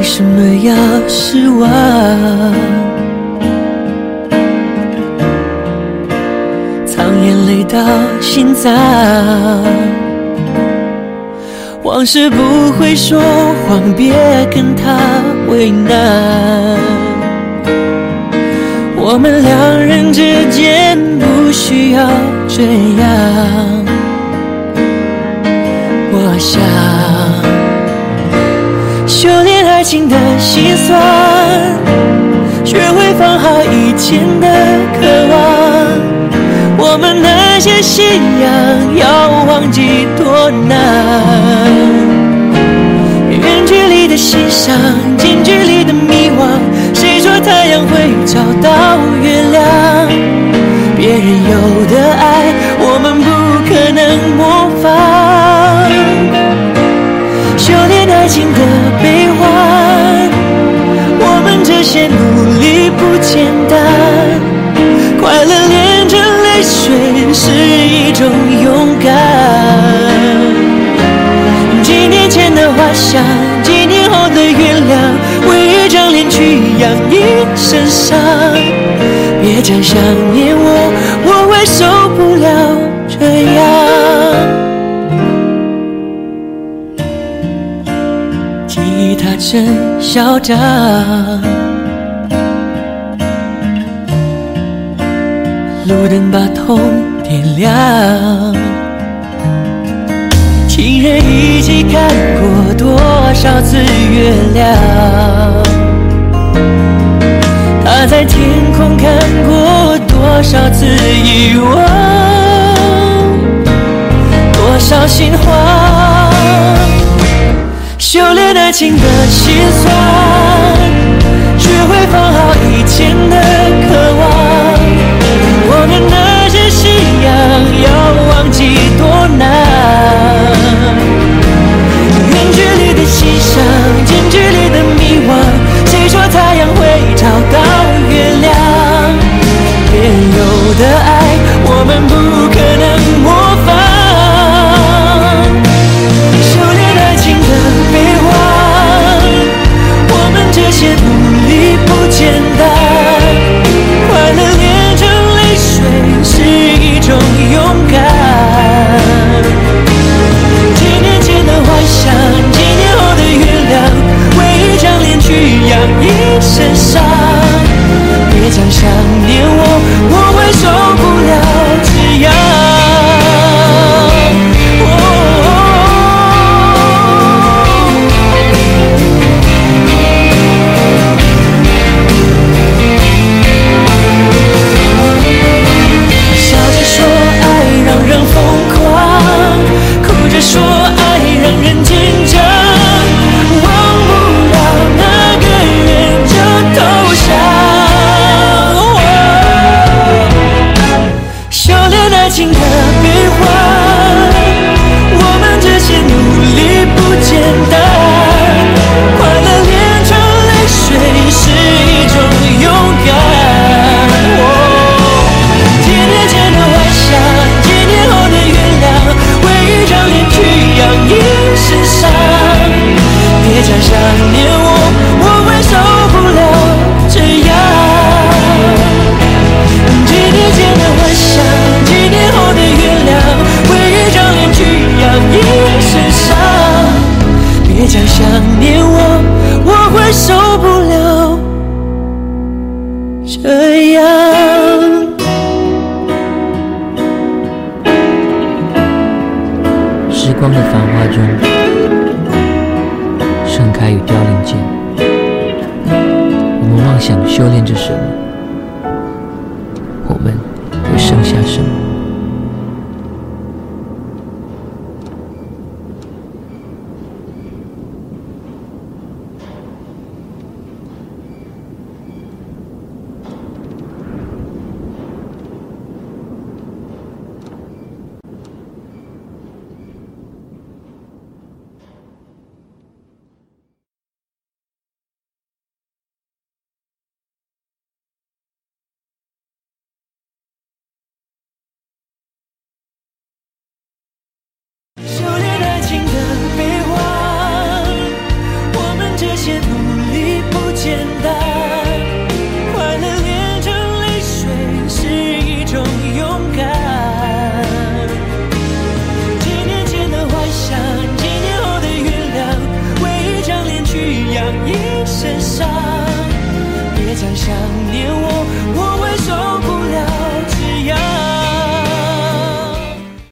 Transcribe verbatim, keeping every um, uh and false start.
什么要失望？藏眼泪到心脏，往事不会说谎，别跟他为难。我们两人之间不需要这样。我想修炼爱情的心酸，学会放好以前的渴望。我们那些信仰要忘记多难。远距离的欣赏，近距离的迷惘，谁说太阳会找到月亮？别人有的爱我们不可能模仿。修炼爱情的悲欢，我们这些努力不简单。快乐连着泪水是一种勇敢。几年前的花香，几年后的原谅，为一张脸去养一身伤。别讲想念我，我会受不了这样。吉他真嚣张，路灯把痛点亮。情人一起看过多少次月亮？他在天空看过多少次遗忘？多少心慌？修炼爱情的心酸，学会放好以前的渴望。我们那些信仰要忘记多难。远距离的欣赏，近距离的迷惘，谁说太阳会找到月亮？别人有的爱我们不可能模仿。修炼爱情的悲欢，我们这些努力不简单。快乐连着泪水是一种勇敢。几年前的幻想，几年后的原谅，为一张脸去养一身伤。别讲想念我，我会受不了这样。笑着说爱让人疯狂，哭着说爱让人紧张。忘不了那个人就投降。修炼爱情的悲欢，我们这些努力不简单。快乐连着泪水是一种勇敢。几年前的幻想，几年后的原谅，为一张脸去养一身伤。别讲想念我，我会受不了这样。几年前的幻想，几年后的原谅，为一张脸去养一身伤。别讲想念我，我会受不了这样。时光的繁华中，盛开与凋零间，我们妄想修炼着什么，我们会剩下什么？